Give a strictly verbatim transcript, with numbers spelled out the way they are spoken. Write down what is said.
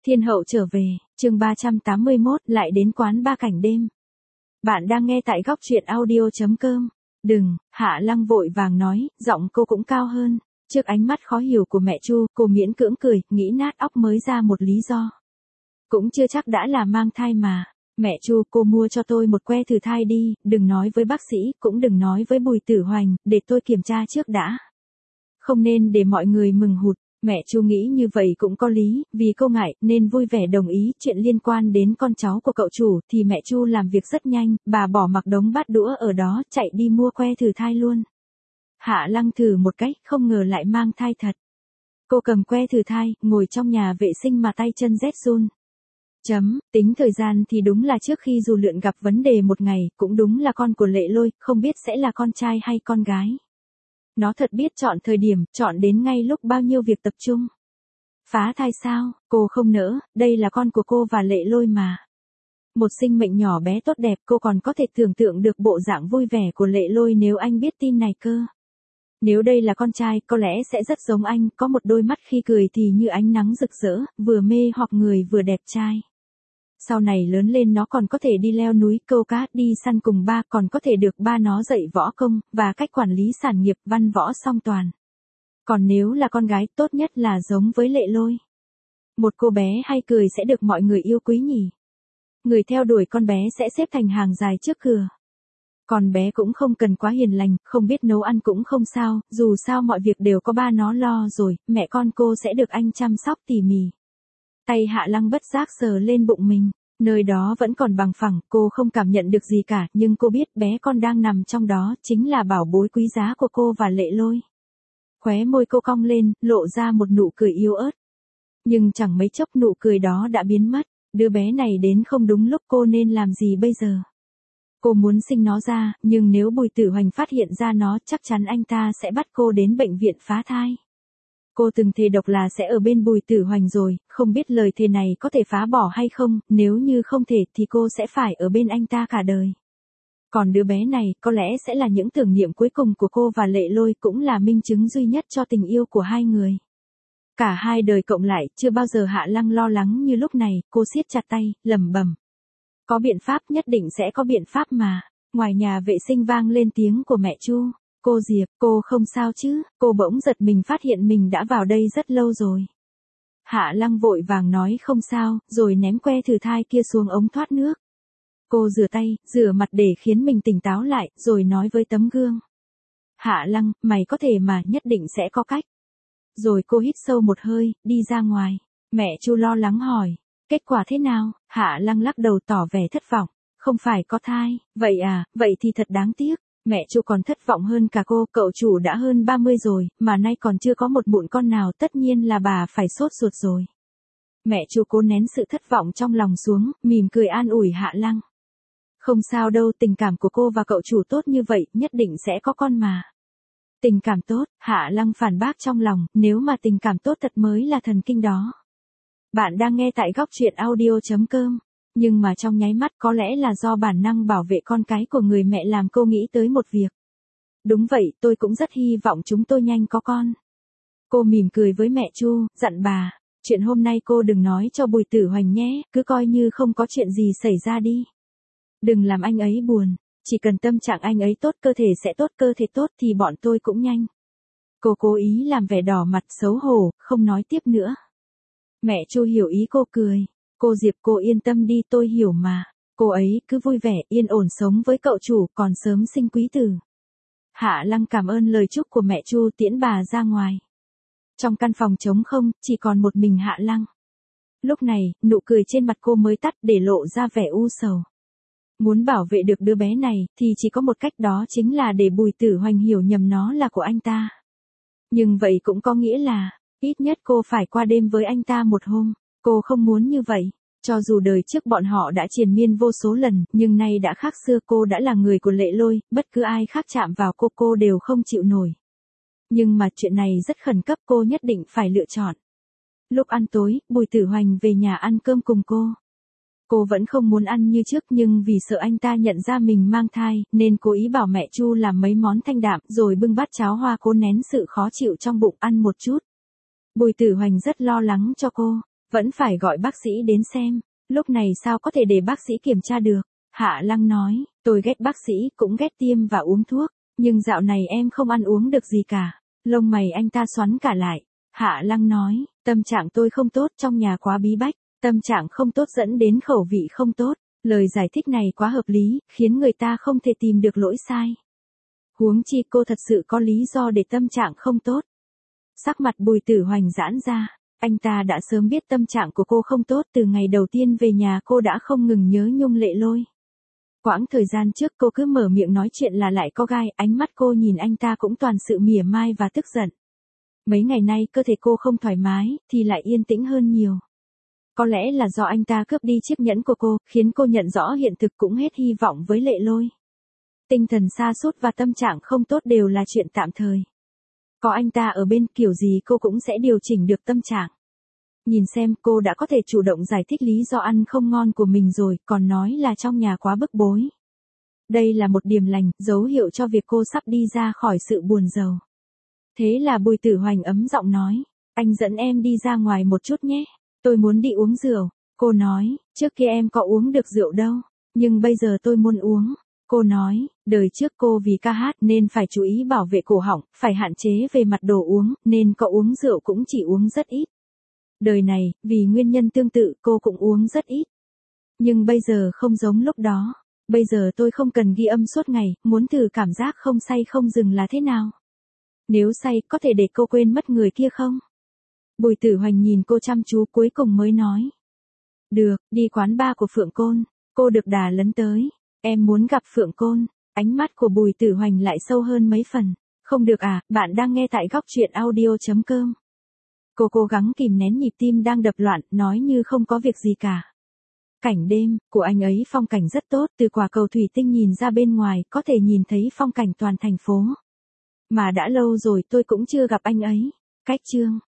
Thiên hậu trở về, chương ba trăm tám mươi mốt, lại đến quán ba cảnh đêm. Bạn đang nghe tại góc truyện audio chấm com. Đừng, Hạ Lăng vội vàng nói, giọng cô cũng cao hơn. Trước ánh mắt khó hiểu của mẹ Chu, cô miễn cưỡng cười, nghĩ nát óc mới ra một lý do. Cũng chưa chắc đã là mang thai mà. Mẹ Chu, cô mua cho tôi một que thử thai đi, đừng nói với bác sĩ, cũng đừng nói với Bùi Tử Hoành, để tôi kiểm tra trước đã. Không nên để mọi người mừng hụt. Mẹ Chu nghĩ như vậy cũng có lý, vì cô ngại, nên vui vẻ đồng ý chuyện liên quan đến con cháu của cậu chủ, thì mẹ Chu làm việc rất nhanh, bà bỏ mặc đống bát đũa ở đó, chạy đi mua que thử thai luôn. Hạ Lăng thử một cách, không ngờ lại mang thai thật. Cô cầm que thử thai, ngồi trong nhà vệ sinh mà tay chân rét run. Chấm, tính thời gian thì đúng là trước khi Dù Lượn gặp vấn đề một ngày, cũng đúng là con của Lệ Lôi, không biết sẽ là con trai hay con gái. Nó thật biết chọn thời điểm, chọn đến ngay lúc bao nhiêu việc tập trung. Phá thai sao, cô không nỡ, đây là con của cô và Lệ Lôi mà. Một sinh mệnh nhỏ bé tốt đẹp, cô còn có thể tưởng tượng được bộ dạng vui vẻ của Lệ Lôi nếu anh biết tin này cơ. Nếu đây là con trai, có lẽ sẽ rất giống anh, có một đôi mắt khi cười thì như ánh nắng rực rỡ, vừa mê hoặc người vừa đẹp trai. Sau này lớn lên nó còn có thể đi leo núi, câu cá, đi săn cùng ba, còn có thể được ba nó dạy võ công, và cách quản lý sản nghiệp, văn võ song toàn. Còn nếu là con gái, tốt nhất là giống với Lệ Lôi. Một cô bé hay cười sẽ được mọi người yêu quý nhỉ. Người theo đuổi con bé sẽ xếp thành hàng dài trước cửa. Con bé cũng không cần quá hiền lành, không biết nấu ăn cũng không sao, dù sao mọi việc đều có ba nó lo rồi, mẹ con cô sẽ được anh chăm sóc tỉ mỉ. Tay Hạ Lăng bất giác sờ lên bụng mình, nơi đó vẫn còn bằng phẳng, cô không cảm nhận được gì cả, nhưng cô biết bé con đang nằm trong đó, chính là bảo bối quý giá của cô và Lệ Lôi. Khóe môi cô cong lên, lộ ra một nụ cười yếu ớt. Nhưng chẳng mấy chốc nụ cười đó đã biến mất, đứa bé này đến không đúng lúc, cô nên làm gì bây giờ? Cô muốn sinh nó ra, nhưng nếu Bùi Tử Hoành phát hiện ra nó, chắc chắn anh ta sẽ bắt cô đến bệnh viện phá thai. Cô từng thề độc là sẽ ở bên Bùi Tử Hoành rồi, không biết lời thề này có thể phá bỏ hay không, nếu như không thể thì cô sẽ phải ở bên anh ta cả đời. Còn đứa bé này, có lẽ sẽ là những tưởng niệm cuối cùng của cô và Lệ Lôi, cũng là minh chứng duy nhất cho tình yêu của hai người. Cả hai đời cộng lại, chưa bao giờ Hạ Lăng lo lắng như lúc này, cô siết chặt tay, lẩm bẩm. Có biện pháp, nhất định sẽ có biện pháp mà. Ngoài nhà vệ sinh vang lên tiếng của mẹ Chu. Cô Diệp, cô không sao chứ? Cô bỗng giật mình phát hiện mình đã vào đây rất lâu rồi. Hạ Lăng vội vàng nói không sao, rồi ném que thử thai kia xuống ống thoát nước. Cô rửa tay, rửa mặt để khiến mình tỉnh táo lại, rồi nói với tấm gương. Hạ Lăng, mày có thể mà, nhất định sẽ có cách. Rồi cô hít sâu một hơi, đi ra ngoài. Mẹ Chu lo lắng hỏi. Kết quả thế nào? Hạ Lăng lắc đầu tỏ vẻ thất vọng. Không phải có thai. Vậy à, vậy thì thật đáng tiếc. Mẹ Chu còn thất vọng hơn cả cô, cậu chủ đã hơn ba mươi rồi, mà nay còn chưa có một mụn con nào, tất nhiên là bà phải sốt ruột rồi. Mẹ Chu cố nén sự thất vọng trong lòng xuống, mỉm cười an ủi Hạ Lăng. Không sao đâu, tình cảm của cô và cậu chủ tốt như vậy, nhất định sẽ có con mà. Tình cảm tốt, Hạ Lăng phản bác trong lòng, nếu mà tình cảm tốt thật mới là thần kinh đó. Bạn đang nghe tại góc truyện audio chấm com. Nhưng mà trong nháy mắt, có lẽ là do bản năng bảo vệ con cái của người mẹ làm cô nghĩ tới một việc. Đúng vậy, tôi cũng rất hy vọng chúng tôi nhanh có con. Cô mỉm cười với mẹ Chu, dặn bà, chuyện hôm nay cô đừng nói cho Bùi Tử Hoành nhé, cứ coi như không có chuyện gì xảy ra đi. Đừng làm anh ấy buồn, chỉ cần tâm trạng anh ấy tốt, cơ thể sẽ tốt, cơ thể tốt thì bọn tôi cũng nhanh. Cô cố ý làm vẻ đỏ mặt xấu hổ, không nói tiếp nữa. Mẹ Chu hiểu ý cô, cười. Cô Diệp, cô yên tâm đi, tôi hiểu mà. Cô ấy cứ vui vẻ, yên ổn sống với cậu chủ, còn sớm sinh quý tử. Hạ Lăng cảm ơn lời chúc của mẹ Chu, tiễn bà ra ngoài. Trong căn phòng trống không, chỉ còn một mình Hạ Lăng. Lúc này, nụ cười trên mặt cô mới tắt, để lộ ra vẻ u sầu. Muốn bảo vệ được đứa bé này, thì chỉ có một cách, đó chính là để Bùi Tử Hoành hiểu nhầm nó là của anh ta. Nhưng vậy cũng có nghĩa là, ít nhất cô phải qua đêm với anh ta một hôm. Cô không muốn như vậy. Cho dù đời trước bọn họ đã triền miên vô số lần, nhưng nay đã khác xưa, cô đã là người của Lệ Lôi, bất cứ ai khác chạm vào cô cô đều không chịu nổi. Nhưng mà chuyện này rất khẩn cấp, cô nhất định phải lựa chọn. Lúc ăn tối, Bùi Tử Hoành về nhà ăn cơm cùng cô. Cô vẫn không muốn ăn như trước, nhưng vì sợ anh ta nhận ra mình mang thai, nên cố ý bảo mẹ Chu làm mấy món thanh đạm, rồi bưng bát cháo hoa, cố nén sự khó chịu trong bụng ăn một chút. Bùi Tử Hoành rất lo lắng cho cô. Vẫn phải gọi bác sĩ đến xem, lúc này sao có thể để bác sĩ kiểm tra được. Hạ Lăng nói, tôi ghét bác sĩ, cũng ghét tiêm và uống thuốc, nhưng dạo này em không ăn uống được gì cả. Lông mày anh ta xoắn cả lại. Hạ Lăng nói, tâm trạng tôi không tốt, trong nhà quá bí bách, tâm trạng không tốt dẫn đến khẩu vị không tốt. Lời giải thích này quá hợp lý, khiến người ta không thể tìm được lỗi sai. Huống chi cô thật sự có lý do để tâm trạng không tốt. Sắc mặt Bùi Tử Hoành giãn ra, anh ta đã sớm biết tâm trạng của cô không tốt, từ ngày đầu tiên về nhà cô đã không ngừng nhớ Nhung Lệ Lôi. Quãng thời gian trước cô cứ mở miệng nói chuyện là lại có gai, ánh mắt cô nhìn anh ta cũng toàn sự mỉa mai và tức giận. Mấy ngày nay cơ thể cô không thoải mái, thì lại yên tĩnh hơn nhiều. Có lẽ là do anh ta cướp đi chiếc nhẫn của cô, khiến cô nhận rõ hiện thực cũng hết hy vọng với Lệ Lôi. Tinh thần sa sút và tâm trạng không tốt đều là chuyện tạm thời. Có anh ta ở bên, kiểu gì cô cũng sẽ điều chỉnh được tâm trạng. Nhìn xem, cô đã có thể chủ động giải thích lý do ăn không ngon của mình rồi, còn nói là trong nhà quá bức bối. Đây là một điểm lành, dấu hiệu cho việc cô sắp đi ra khỏi sự buồn rầu. Thế là Bùi Tử Hoành ấm giọng nói, anh dẫn em đi ra ngoài một chút nhé, tôi muốn đi uống rượu. Cô nói, trước kia em có uống được rượu đâu, nhưng bây giờ tôi muốn uống. Cô nói, đời trước cô vì ca hát nên phải chú ý bảo vệ cổ họng, phải hạn chế về mặt đồ uống, nên có uống rượu cũng chỉ uống rất ít. Đời này, vì nguyên nhân tương tự cô cũng uống rất ít. Nhưng bây giờ không giống lúc đó. Bây giờ tôi không cần ghi âm suốt ngày, muốn thử cảm giác không say không dừng là thế nào. Nếu say, có thể để cô quên mất người kia không? Bùi Tử Hoành nhìn cô chăm chú cuối cùng mới nói. Được, đi quán bar của Phượng Côn. Cô được đà lấn tới. Em muốn gặp Phượng Côn. Ánh mắt của Bùi Tử Hoành lại sâu hơn mấy phần. Không được à, bạn đang nghe tại góc truyện audio chấm com. Cô cố gắng kìm nén nhịp tim đang đập loạn, nói như không có việc gì cả. Cảnh đêm của anh ấy phong cảnh rất tốt, từ quả cầu thủy tinh nhìn ra bên ngoài, có thể nhìn thấy phong cảnh toàn thành phố. Mà đã lâu rồi tôi cũng chưa gặp anh ấy. Cách chương